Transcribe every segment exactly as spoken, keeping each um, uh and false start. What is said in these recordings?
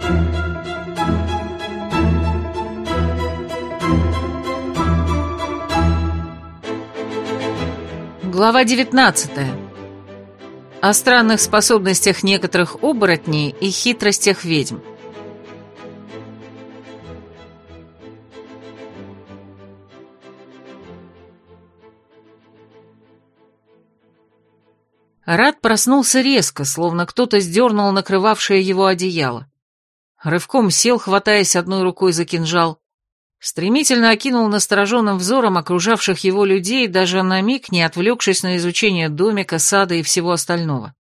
Глава девятнадцатая. О странных способностях некоторых оборотней и хитростях ведьм. Рад проснулся резко, словно кто-то сдернул накрывавшее его одеяло. Рывком сел, хватаясь одной рукой за кинжал, стремительно окинул настороженным взором окружавших его людей, даже на миг не отвлекшись на изучение домика, сада и всего остального.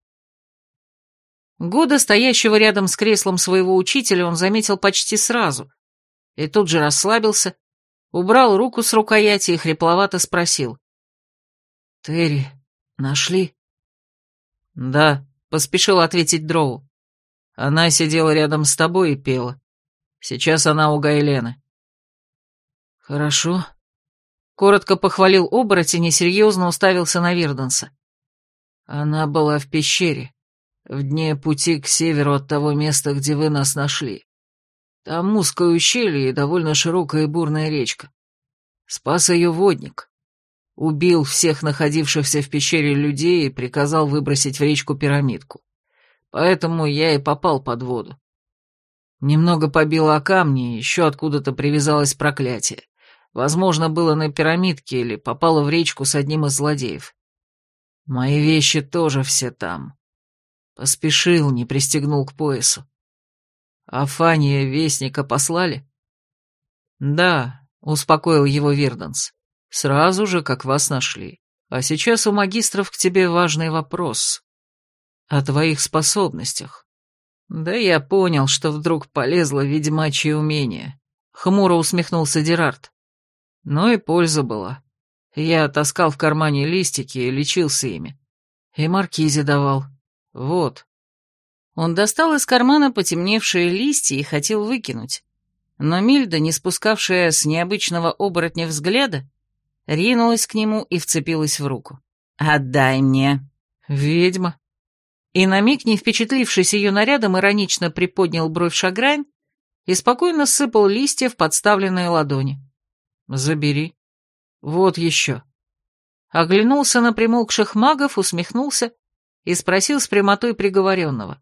Года, стоящего рядом с креслом своего учителя, он заметил почти сразу, и тут же расслабился, убрал руку с рукояти и хрипловато спросил. «Терри, нашли?» «Да», — поспешил ответить Дроу. «Она сидела рядом с тобой и пела. Сейчас она у Гайлены». «Хорошо», — коротко похвалил оборотень и серьезно уставился на Вирданса. «Она была в пещере, в дне пути к северу от того места, где вы нас нашли. Там узкое ущелье и довольно широкая и бурная речка. Спас ее водник. Убил всех находившихся в пещере людей и приказал выбросить в речку пирамидку. Поэтому я и попал под воду. Немного побило о камни, еще откуда-то привязалось проклятие. Возможно, было на пирамидке или попало в речку с одним из злодеев. Мои вещи тоже все там. Поспешил, не пристегнул к поясу. А Фания вестника послали? Да, успокоил его Вирданс. Сразу же, как вас нашли. А сейчас у магистров к тебе важный вопрос. О твоих способностях. Да я понял, что вдруг полезло ведьмачье умение. Хмуро усмехнулся Дерард. Но и польза была. Я таскал в кармане листики и лечился ими. И маркизе давал. Вот. Он достал из кармана потемневшие листья и хотел выкинуть. Но Мильда, не спускавшая с необычного оборотня взгляда, ринулась к нему и вцепилась в руку. «Отдай мне!» «Ведьма!» И на миг, не впечатлившись ее нарядом, иронично приподнял бровь Шаграйн и спокойно сыпал листья в подставленные ладони. «Забери. Вот еще». Оглянулся на примолкших магов, усмехнулся и спросил с прямотой приговоренного.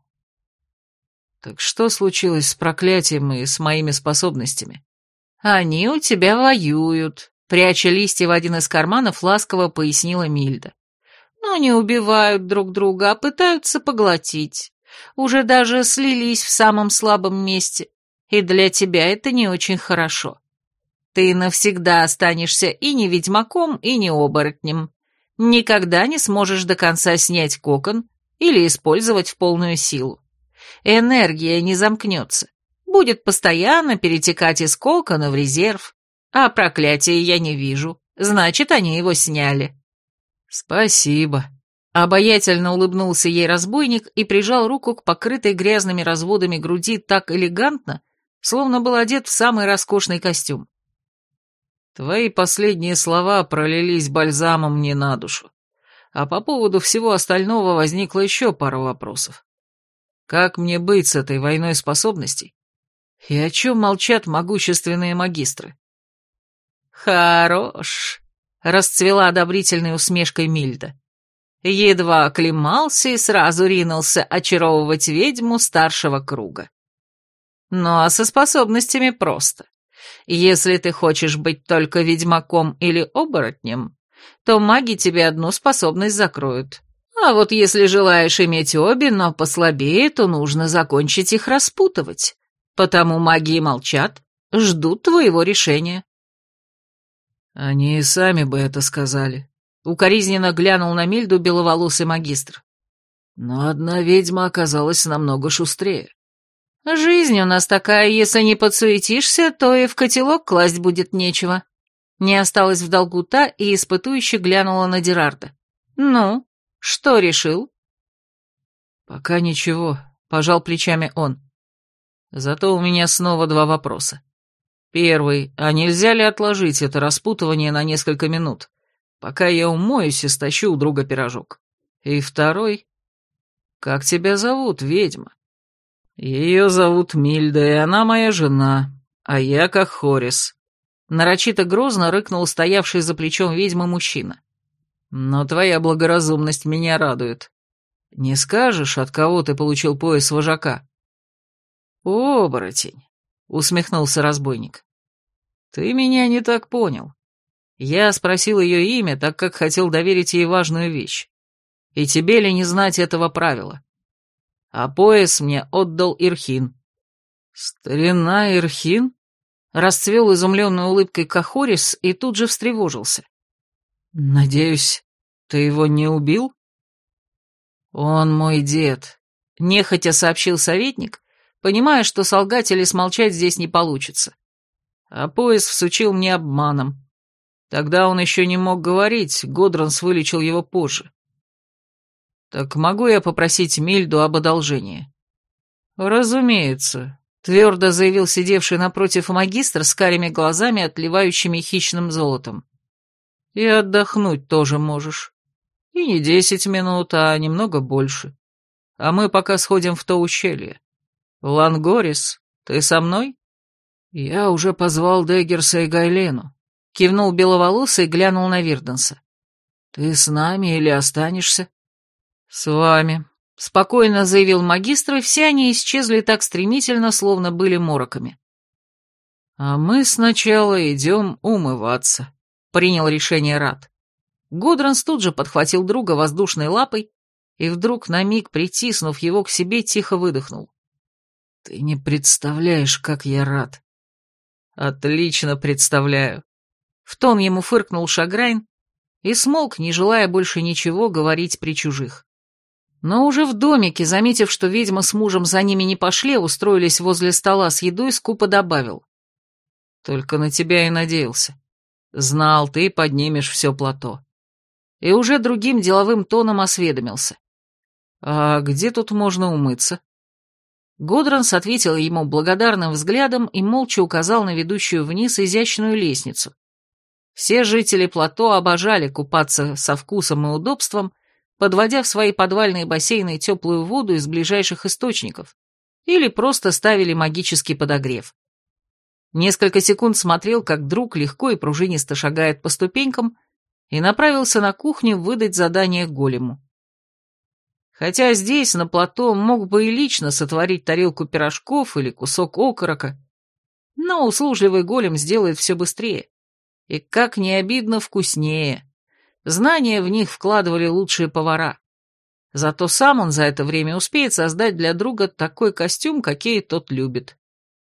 «Так что случилось с проклятием и с моими способностями?» «Они у тебя воюют», — пряча листья в один из карманов, ласково пояснила Мильда. «Но не убивают друг друга, а пытаются поглотить. Уже даже слились в самом слабом месте, и для тебя это не очень хорошо. Ты навсегда останешься и не ведьмаком, и не оборотнем. Никогда не сможешь до конца снять кокон или использовать в полную силу. Энергия не замкнется, будет постоянно перетекать из кокона в резерв, а проклятия я не вижу, значит, они его сняли». «Спасибо», — обаятельно улыбнулся ей разбойник и прижал руку к покрытой грязными разводами груди так элегантно, словно был одет в самый роскошный костюм. «Твои последние слова пролились бальзамом мне на душу, а по поводу всего остального возникло еще пара вопросов. Как мне быть с этой войной способностей? И о чем молчат могущественные магистры?» «Хорош», — расцвела одобрительной усмешкой Мильда. Едва оклемался и сразу ринулся очаровывать ведьму старшего круга. «Ну а со способностями просто. Если ты хочешь быть только ведьмаком или оборотнем, то маги тебе одну способность закроют. А вот если желаешь иметь обе, но послабее, то нужно закончить их распутывать. Потому маги молчат, ждут твоего решения». «Они и сами бы это сказали», — укоризненно глянул на Мильду беловолосый магистр. «Но одна ведьма оказалась намного шустрее». «Жизнь у нас такая, если не подсуетишься, то и в котелок класть будет нечего». Не осталась в долгу та и испытующе глянула на Дерарда. «Ну, что решил?» «Пока ничего», — пожал плечами он. «Зато у меня снова два вопроса. Первый, а нельзя ли отложить это распутывание на несколько минут, пока я умоюсь и стащу у друга пирожок? И второй, как тебя зовут, ведьма?» Ее зовут Мильда, и она моя жена, а я как Хорис. Нарочито грозно рыкнул стоявший за плечом ведьмы мужчина. Но твоя благоразумность меня радует. Не скажешь, от кого ты получил пояс вожака? Оборотень, усмехнулся разбойник. Ты меня не так понял. Я спросил ее имя, так как хотел доверить ей важную вещь. И тебе ли не знать этого правила? А пояс мне отдал Ирхин. Старина Ирхин? Расцвел изумленной улыбкой Кахорис и тут же встревожился. Надеюсь, ты его не убил? Он мой дед, нехотя сообщил советник, понимая, что солгать или смолчать здесь не получится. А пояс всучил мне обманом. Тогда он еще не мог говорить, Годранс вылечил его позже. Так могу я попросить Мильду об одолжении? Разумеется, твердо заявил сидевший напротив магистр с карими глазами, отливающими хищным золотом. И отдохнуть тоже можешь. И не десять минут, а немного больше. А мы пока сходим в то ущелье. Лангорис, ты со мной? Я уже позвал Деггерса и Гайлену. Кивнул беловолосый и глянул на Вирденса. Ты с нами или останешься? С вами. Спокойно заявил магистр, и все они исчезли так стремительно, словно были мороками. А мы сначала идем умываться, принял решение Рат. Годранс тут же подхватил друга воздушной лапой и вдруг, на миг притиснув его к себе, тихо выдохнул. «Ты не представляешь, как я рад!» «Отлично представляю!» В тон ему фыркнул Шаграйн и смолк, не желая больше ничего говорить при чужих. Но уже в домике, заметив, что ведьма с мужем за ними не пошли, устроились возле стола с едой, скупо добавил. «Только на тебя и надеялся. Знал, ты поднимешь все плато». И уже другим деловым тоном осведомился. «А где тут можно умыться?» Годранс ответил ему благодарным взглядом и молча указал на ведущую вниз изящную лестницу. Все жители плато обожали купаться со вкусом и удобством, подводя в свои подвальные бассейны теплую воду из ближайших источников или просто ставили магический подогрев. Несколько секунд смотрел, как друг легко и пружинисто шагает по ступенькам, и направился на кухню выдать задание голему. Хотя здесь, на плато, мог бы и лично сотворить тарелку пирожков или кусок окорока, но услужливый голем сделает все быстрее. И, как не обидно, вкуснее. Знания в них вкладывали лучшие повара. Зато сам он за это время успеет создать для друга такой костюм, какие тот любит.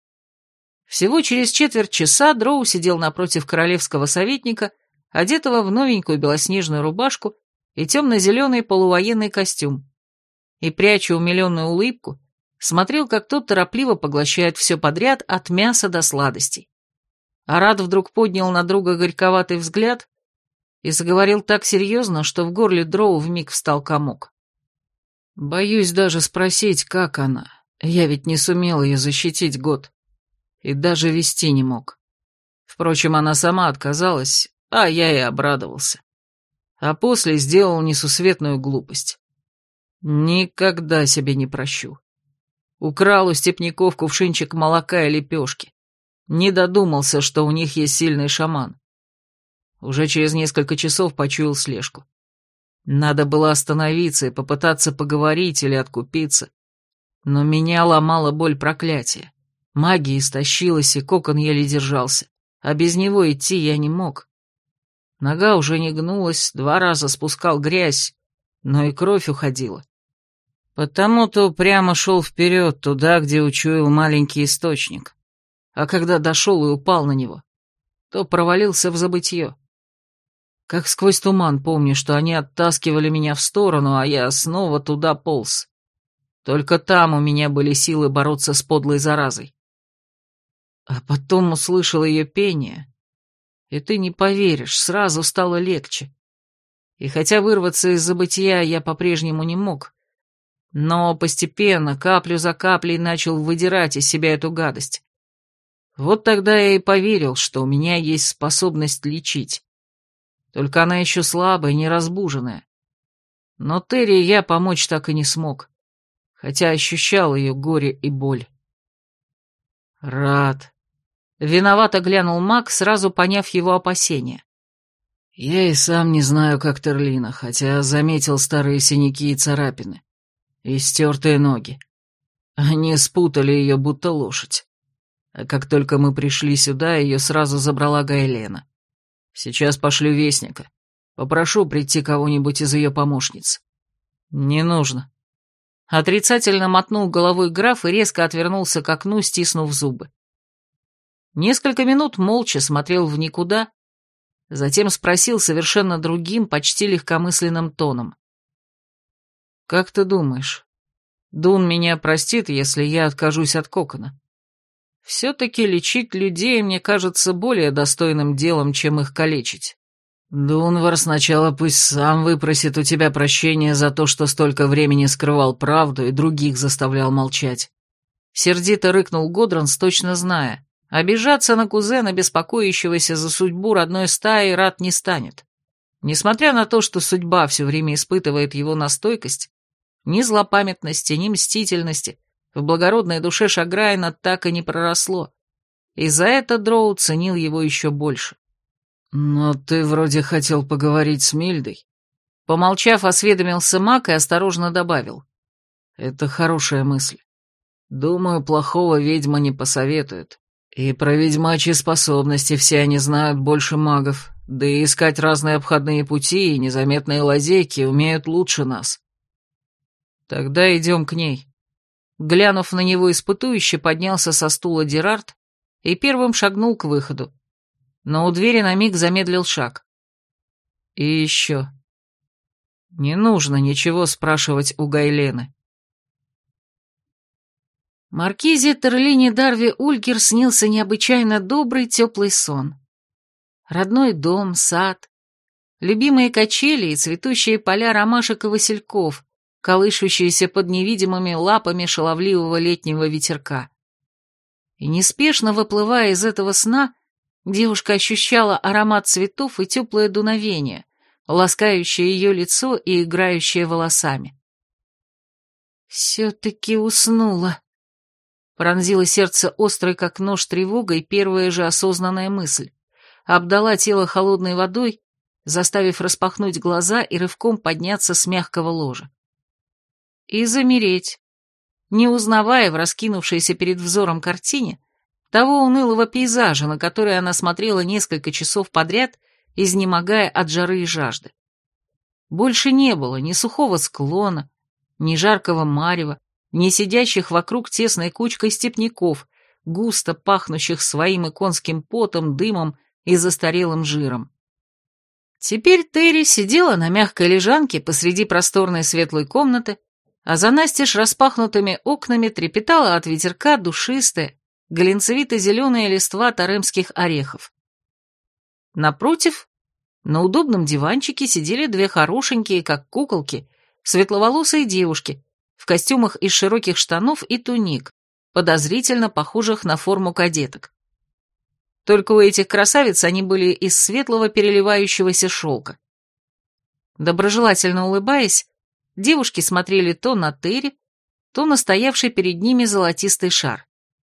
Всего через четверть часа Дроу сидел напротив королевского советника, одетого в новенькую белоснежную рубашку и темно-зеленый полувоенный костюм, и, пряча умиленную улыбку, смотрел, как тот торопливо поглощает все подряд от мяса до сладостей. Арат вдруг поднял на друга горьковатый взгляд и заговорил так серьезно, что в горле Дроу вмиг встал комок. «Боюсь даже спросить, как она. Я ведь не сумел ее защитить год. И даже вести не мог. Впрочем, она сама отказалась, а я и обрадовался. А после сделал несусветную глупость. Никогда себе не прощу. Украл у степняков кувшинчик молока и лепешки. Не додумался, что у них есть сильный шаман. Уже через несколько часов почуял слежку. Надо было остановиться и попытаться поговорить или откупиться. Но меня ломала боль проклятия. Магия истощилась, и кокон еле держался. А без него идти я не мог. Нога уже не гнулась, два раза спускал грязь, но и кровь уходила. Потому-то прямо шел вперед, туда, где учуял маленький источник. А когда дошел и упал на него, то провалился в забытье. Как сквозь туман помню, что они оттаскивали меня в сторону, а я снова туда полз. Только там у меня были силы бороться с подлой заразой. А потом услышал ее пение, и ты не поверишь, сразу стало легче. И хотя вырваться из забытья я по-прежнему не мог, но постепенно, каплю за каплей, начал выдирать из себя эту гадость. Вот тогда я и поверил, что у меня есть способность лечить. Только она еще слабая, неразбуженная. Но Терри я помочь так и не смог. хотя ощущал ее горе и боль. Рад. Виновато глянул маг, сразу поняв его опасения. Я и сам не знаю, как Терлина, хотя заметил старые синяки и царапины. И стертые ноги. Они спутали ее, будто лошадь. А как только мы пришли сюда, ее сразу забрала Гайлена. Сейчас пошлю вестника. Попрошу прийти кого-нибудь из ее помощниц. Не нужно. Отрицательно мотнул головой граф и резко отвернулся к окну, стиснув зубы. Несколько минут молча смотрел в никуда, затем спросил совершенно другим, почти легкомысленным тоном. «Как ты думаешь, Дун меня простит, если я откажусь от кокона? Все-таки лечить людей мне кажется более достойным делом, чем их калечить. Дунвар сначала пусть сам выпросит у тебя прощения за то, что столько времени скрывал правду и других заставлял молчать». Сердито рыкнул Годранс, точно зная. Обижаться на кузена, беспокоящегося за судьбу родной стаи, Рат не станет. Несмотря на то, что судьба все время испытывает его на стойкость, ни злопамятности, ни мстительности в благородной душе Шаграйна так и не проросло, и за это Дроу ценил его еще больше. «Но ты вроде хотел поговорить с Мильдой». Помолчав, осведомился маг и осторожно добавил. «Это хорошая мысль. Думаю, плохого ведьма не посоветует. И про ведьмачьи способности все они знают больше магов, да и искать разные обходные пути и незаметные лазейки умеют лучше нас». «Тогда идем к ней». Глянув на него испытующе, поднялся со стула Дерард и первым шагнул к выходу. Но у двери на миг замедлил шаг. «И еще. Не нужно ничего спрашивать у Гайлены». Маркизе Терлине Дарви Улькер снился необычайно добрый теплый сон. Родной дом, сад, любимые качели и цветущие поля ромашек и васильков, колышущиеся под невидимыми лапами шаловливого летнего ветерка. И неспешно выплывая из этого сна, девушка ощущала аромат цветов и теплое дуновение, ласкающее ее лицо и играющее волосами. «Все-таки уснула», — пронзило сердце острой, как нож, тревогой первая же осознанная мысль, обдала тело холодной водой, заставив распахнуть глаза и рывком подняться с мягкого ложа. И замереть, не узнавая в раскинувшейся перед взором картине того унылого пейзажа, на который она смотрела несколько часов подряд, изнемогая от жары и жажды. Больше не было ни сухого склона, ни жаркого марева, ни сидящих вокруг тесной кучкой степняков, густо пахнущих своим и конским потом, дымом и застарелым жиром. Теперь Терри сидела на мягкой лежанке посреди просторной светлой комнаты, а за настежь распахнутыми окнами трепетала от ветерка душистая, глинцевито-зеленая листва таремских орехов. Напротив, на удобном диванчике сидели две хорошенькие, как куколки, светловолосые девушки в костюмах из широких штанов и туник, подозрительно похожих на форму кадеток. Только у этих красавиц они были из светлого переливающегося шелка. Доброжелательно улыбаясь, девушки смотрели то на Терри, то на стоявший перед ними золотистый шар.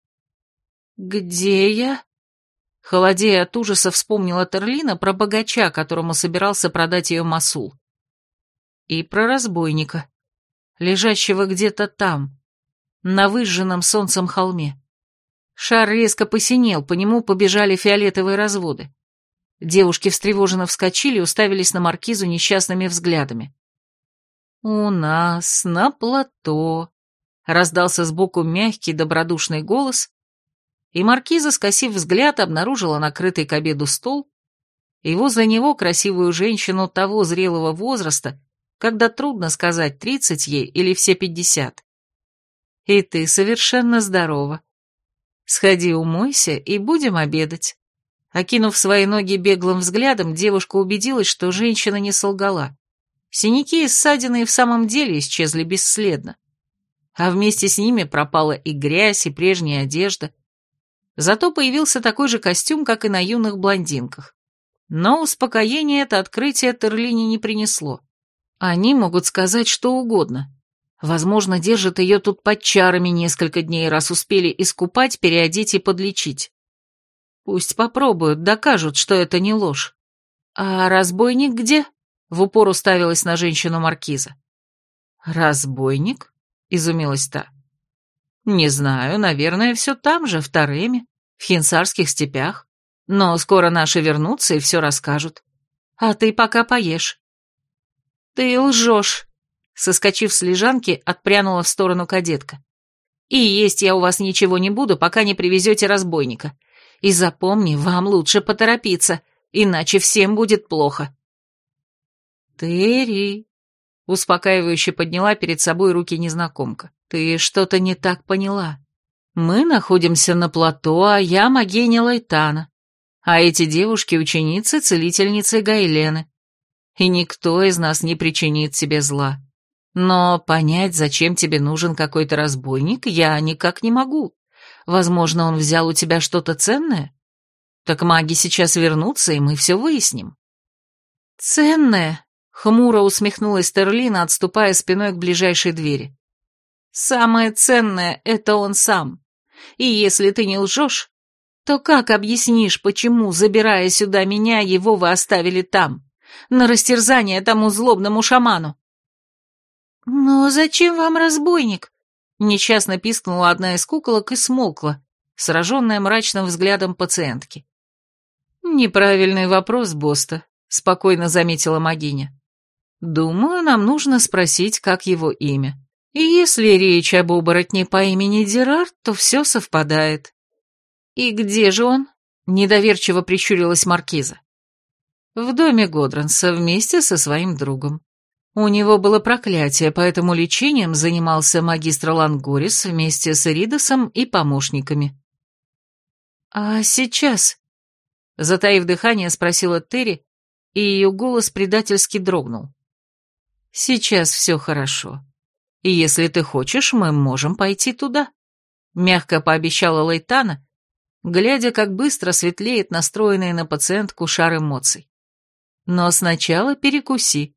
«Где я?» Холодея от ужаса вспомнила Терлина про богача, которому собирался продать ее Масул. И про разбойника, лежащего где-то там, на выжженном солнцем холме. Шар резко посинел, по нему побежали фиолетовые разводы. Девушки встревоженно вскочили и уставились на маркизу несчастными взглядами. «У нас на плато», — раздался сбоку мягкий добродушный голос, и маркиза, скосив взгляд, обнаружила накрытый к обеду стол и возле него красивую женщину того зрелого возраста, когда трудно сказать, тридцать ей или все пятьдесят. «И ты совершенно здорова. Сходи умойся и будем обедать». Окинув свои ноги беглым взглядом, девушка убедилась, что женщина не солгала. Синяки и ссадины и в самом деле исчезли бесследно. А вместе с ними пропала и грязь, и прежняя одежда. Зато появился такой же костюм, как и на юных блондинках. Но успокоение это открытие Терлине не принесло. Они могут сказать что угодно. Возможно, держат ее тут под чарами несколько дней, раз успели искупать, переодеть и подлечить. Пусть попробуют, докажут, что это не ложь. А разбойник где? В упор уставилась на женщину маркиза. Разбойник? Изумилась та. Не знаю, наверное, все там же, в Тареме, в хинсарских степях. Но скоро наши вернутся и все расскажут. А ты пока поешь. Ты лжешь. Соскочив с лежанки, отпрянула в сторону кадетка. И есть я у вас ничего не буду, пока не привезете разбойника. И запомни, вам лучше поторопиться, иначе всем будет плохо. Терри, успокаивающе подняла перед собой руки незнакомка. Ты что-то не так поняла. Мы находимся на плато, а я могиня Лайтана. А эти девушки ученицы целительницы Гайлены. И никто из нас не причинит тебе зла. Но понять, зачем тебе нужен какой-то разбойник, я никак не могу. Возможно, он взял у тебя что-то ценное? Так маги сейчас вернутся, и мы все выясним. Ценное? Хмуро усмехнулась Терлина, отступая спиной к ближайшей двери. Самое ценное — это он сам. И если ты не лжешь, то как объяснишь, почему, забирая сюда меня, его вы оставили там, на растерзание тому злобному шаману? «Но зачем вам разбойник?» Несчастно пискнула одна из куколок и смолкла, сраженная мрачным взглядом пациентки. «Неправильный вопрос, Боста», — спокойно заметила могиня. «Думаю, нам нужно спросить, как его имя. И если речь об оборотне по имени Дерард, то все совпадает». «И где же он?» — недоверчиво прищурилась маркиза. «В доме Годранса вместе со своим другом. У него было проклятие, поэтому лечением занимался магистр Лангорис вместе с Эридосом и помощниками». «А сейчас?» — затаив дыхание, спросила Терри, и ее голос предательски дрогнул. «Сейчас все хорошо. И если ты хочешь, мы можем пойти туда», — мягко пообещала Лайтана, глядя, как быстро светлеет настроенный на пациентку шар эмоций. «Но сначала перекуси».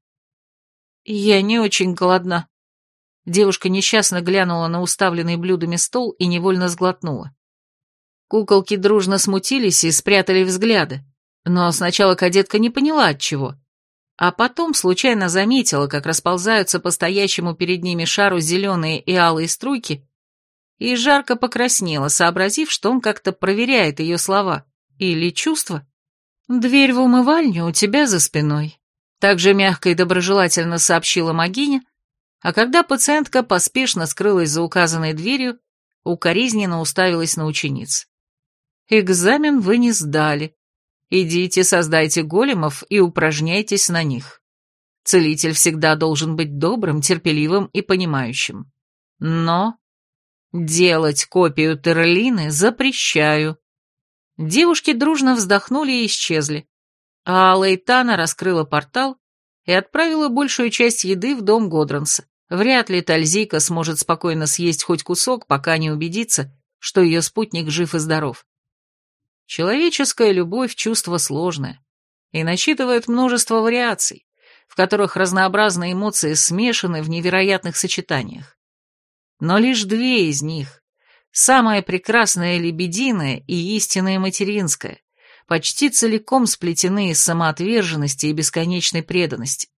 «Я не очень голодна». Девушка несчастно глянула на уставленный блюдами стол и невольно сглотнула. Куколки дружно смутились и спрятали взгляды, но сначала кадетка не поняла, отчего, а потом случайно заметила, как расползаются по стоящему перед ними шару зеленые и алые струйки, и жарко покраснела, сообразив, что он как-то проверяет ее слова или чувства. «Дверь в умывальню у тебя за спиной», — также мягко и доброжелательно сообщила могиня, а когда пациентка поспешно скрылась за указанной дверью, укоризненно уставилась на учениц. «Экзамен вы не сдали. Идите, создайте големов и упражняйтесь на них. Целитель всегда должен быть добрым, терпеливым и понимающим. Но делать копию Терлины запрещаю». Девушки дружно вздохнули и исчезли, а Лейтана раскрыла портал и отправила большую часть еды в дом Годранса. Вряд ли Тальзийка сможет спокойно съесть хоть кусок, пока не убедится, что ее спутник жив и здоров. Человеческая любовь — чувство сложное и насчитывает множество вариаций, в которых разнообразные эмоции смешаны в невероятных сочетаниях. Но лишь две из них, самая прекрасная лебединая и истинная материнская, почти целиком сплетены из самоотверженности и бесконечной преданности.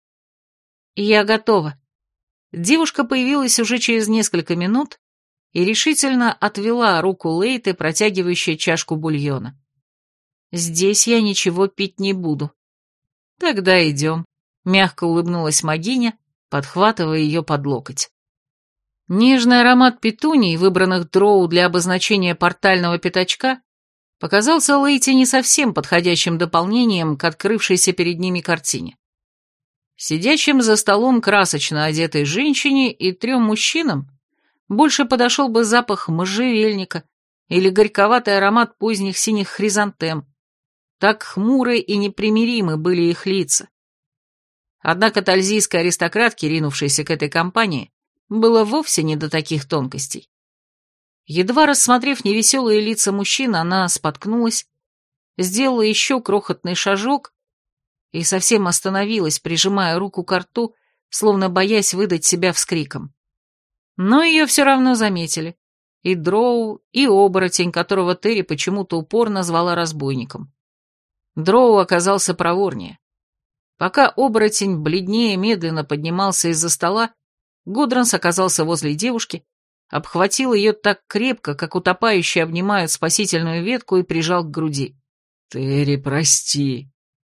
«Я готова». Девушка появилась уже через несколько минут и решительно отвела руку Лейты, протягивающей чашку бульона. «Здесь я ничего пить не буду». «Тогда идем», — мягко улыбнулась могиня, подхватывая ее под локоть. Нежный аромат петуний, выбранных дроу для обозначения портального пятачка, показался Лейте не совсем подходящим дополнением к открывшейся перед ними картине. Сидящим за столом красочно одетой женщине и трем мужчинам больше подошел бы запах можжевельника или горьковатый аромат поздних синих хризантем. Так хмуры и непримиримы были их лица. Однако тальзийской аристократке, ринувшейся к этой компании, было вовсе не до таких тонкостей. Едва рассмотрев невеселые лица мужчин, она споткнулась, сделала еще крохотный шажок и совсем остановилась, прижимая руку к рту, словно боясь выдать себя вскриком. Но ее все равно заметили. И Дроу, и оборотень, которого Терри почему-то упорно звала разбойником. Дроу оказался проворнее. Пока оборотень бледнее медленно поднимался из-за стола, Гудранс оказался возле девушки, обхватил ее так крепко, как утопающие обнимают спасительную ветку, и прижал к груди. «Терри, прости».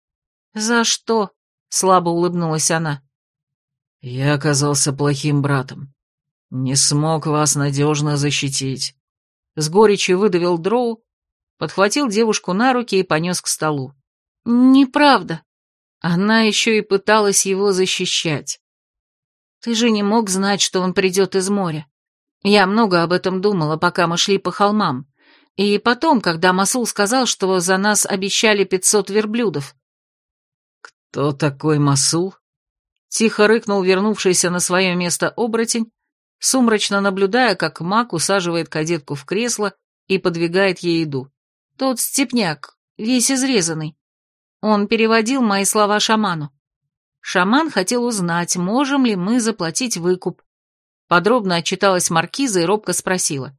«За что?» — слабо улыбнулась она. «Я оказался плохим братом. Не смог вас надежно защитить». С горечью выдавил Дроу, подхватил девушку на руки и понес к столу. «Неправда. Она еще и пыталась его защищать. Ты же не мог знать, что он придет из моря. Я много об этом думала, пока мы шли по холмам. И потом, когда Масул сказал, что за нас обещали пятьсот верблюдов». «Кто такой Масул?» Тихо рыкнул вернувшийся на свое место оборотень, сумрачно наблюдая, как маг усаживает кадетку в кресло и подвигает ей еду. «Тот степняк, весь изрезанный. Он переводил мои слова шаману. Шаман хотел узнать, можем ли мы заплатить выкуп». Подробно отчиталась маркиза и робко спросила.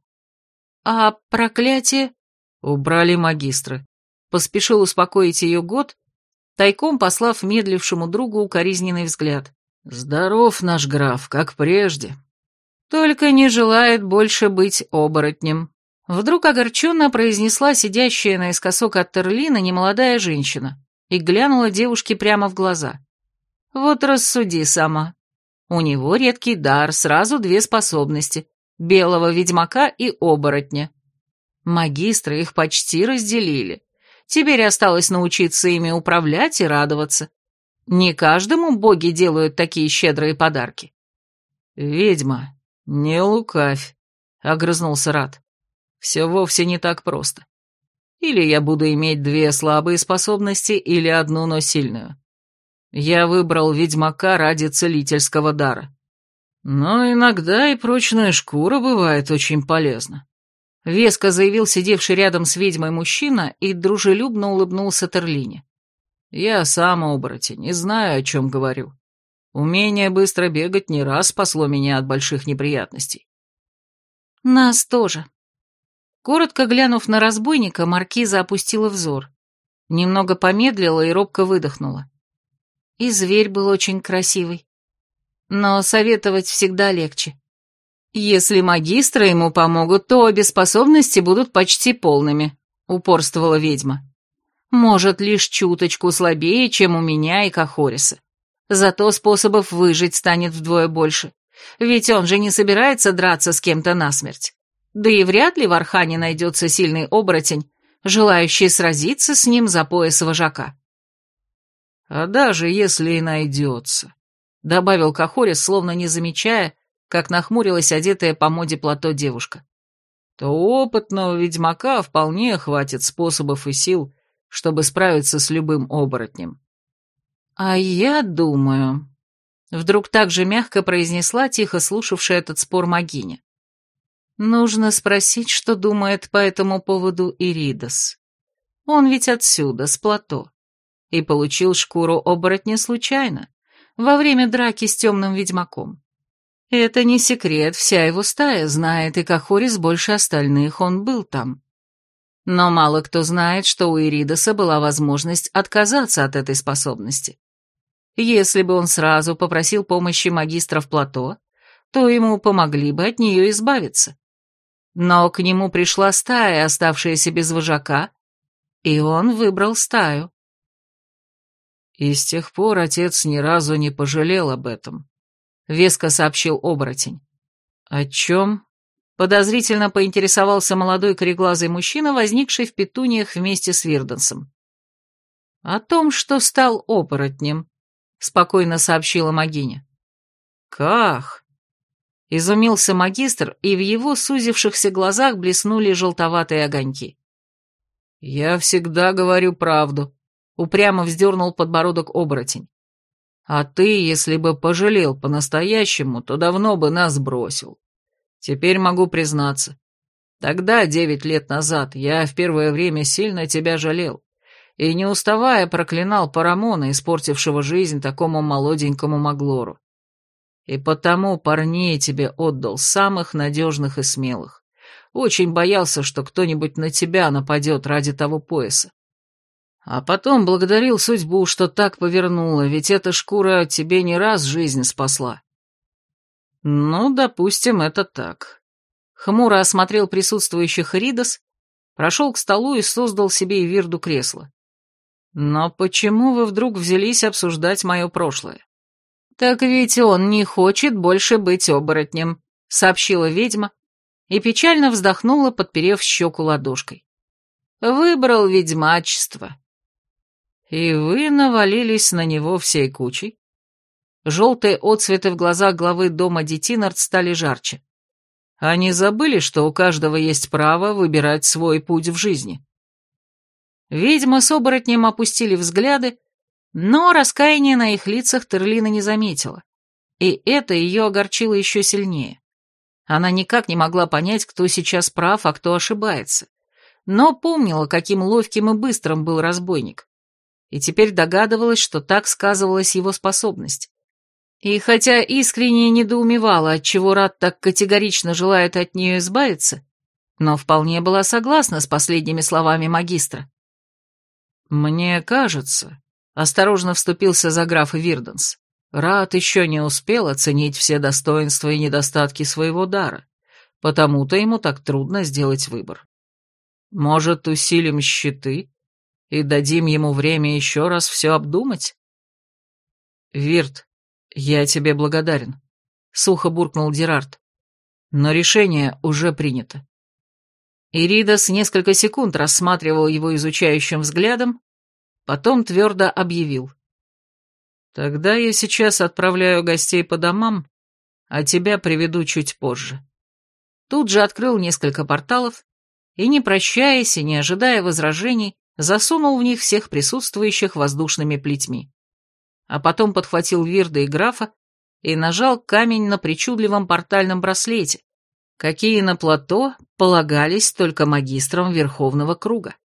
«А проклятие?» «Убрали магистры». Поспешил успокоить ее Год, тайком послав медлившему другу укоризненный взгляд. «Здоров наш граф, как прежде. Только не желает больше быть оборотнем». Вдруг огорченно произнесла сидящая наискосок от Терлина немолодая женщина и глянула девушке прямо в глаза. «Вот рассуди сама. У него редкий дар, сразу две способности — белого ведьмака и оборотня. Магистры их почти разделили. Теперь осталось научиться ими управлять и радоваться. Не каждому боги делают такие щедрые подарки». «Ведьма, не лукавь», — огрызнулся Рат. «Все вовсе не так просто. Или я буду иметь две слабые способности, или одну, но сильную. Я выбрал ведьмака ради целительского дара. Но иногда и прочная шкура бывает очень полезна». Веско заявил сидевший рядом с ведьмой мужчина и дружелюбно улыбнулся Терлине. «Я сам оборотень и знаю, о чем говорю. Умение быстро бегать не раз спасло меня от больших неприятностей». «Нас тоже». Коротко глянув на разбойника, маркиза опустила взор, немного помедлила и робко выдохнула. И зверь был очень красивый. Но советовать всегда легче. «Если магистры ему помогут, то обе способности будут почти полными», — упорствовала ведьма. «Может, лишь чуточку слабее, чем у меня и Кахориса. Зато способов выжить станет вдвое больше, ведь он же не собирается драться с кем-то насмерть. Да и вряд ли в Архане найдется сильный оборотень, желающий сразиться с ним за пояс вожака». «А даже если и найдется», — добавил Кахорис, словно не замечая, как нахмурилась одетая по моде плато девушка, «то у опытного ведьмака вполне хватит способов и сил, чтобы справиться с любым оборотнем». «А я думаю...» — вдруг так же мягко произнесла тихо слушавшая этот спор магиня. «Нужно спросить, что думает по этому поводу Иридас. Он ведь отсюда, с плато, и получил шкуру оборотня случайно, во время драки с темным ведьмаком. Это не секрет, вся его стая знает, и Кахорис больше остальных, он был там. Но мало кто знает, что у Иридаса была возможность отказаться от этой способности. Если бы он сразу попросил помощи магистров плато, то ему помогли бы от нее избавиться. Но к нему пришла стая, оставшаяся без вожака, и он выбрал стаю. И с тех пор отец ни разу не пожалел об этом, — веско сообщил оборотень. «О чем?» — подозрительно поинтересовался молодой кореглазый мужчина, возникший в петуниях вместе с Вирденсом. «О том, что стал оборотнем», — спокойно сообщила магиня. «Как?» — изумился магистр, и в его сузившихся глазах блеснули желтоватые огоньки. «Я всегда говорю правду», — упрямо вздернул подбородок оборотень. «А ты, если бы пожалел по-настоящему, то давно бы нас бросил. Теперь могу признаться. Тогда, девять лет назад, я в первое время сильно тебя жалел и, не уставая, проклинал Парамона, испортившего жизнь такому молоденькому Маглору. И потому парней тебе отдал, самых надежных и смелых. Очень боялся, что кто-нибудь на тебя нападет ради того пояса. А потом благодарил судьбу, что так повернула, ведь эта шкура тебе не раз жизнь спасла. Ну, допустим, это так. Хмуро осмотрел присутствующих Ридос, прошел к столу и создал себе и Вирду кресло. Но почему вы вдруг взялись обсуждать мое прошлое? Так ведь он не хочет больше быть оборотнем, сообщила ведьма и печально вздохнула, подперев щеку ладошкой. Выбрал ведьмачество. И вы навалились на него всей кучей? Желтые отцветы в глазах главы дома Детинард стали жарче. Они забыли, что у каждого есть право выбирать свой путь в жизни. Ведьмы с оборотнем опустили взгляды, но раскаяния на их лицах Терлина не заметила, и это ее огорчило еще сильнее. Она никак не могла понять, кто сейчас прав, а кто ошибается, но помнила, каким ловким и быстрым был разбойник, и теперь догадывалась, что так сказывалась его способность. И хотя искренне недоумевала, отчего Рад так категорично желает от нее избавиться, но вполне была согласна с последними словами магистра. «Мне кажется», — осторожно вступился за графа Вирденс, «Рад еще не успел оценить все достоинства и недостатки своего дара, потому-то ему так трудно сделать выбор. Может, усилим щиты и дадим ему время еще раз все обдумать?» «Вирд, я тебе благодарен», — сухо буркнул Дерард, «но решение уже принято». Иридос несколько секунд рассматривал его изучающим взглядом, потом твердо объявил. «Тогда я сейчас отправляю гостей по домам, а тебя приведу чуть позже». Тут же открыл несколько порталов и, не прощаясь и не ожидая возражений, засунул в них всех присутствующих воздушными плетьми. А потом подхватил Вирда и графа и нажал камень на причудливом портальном браслете, какие на плато полагались только магистрам Верховного Круга.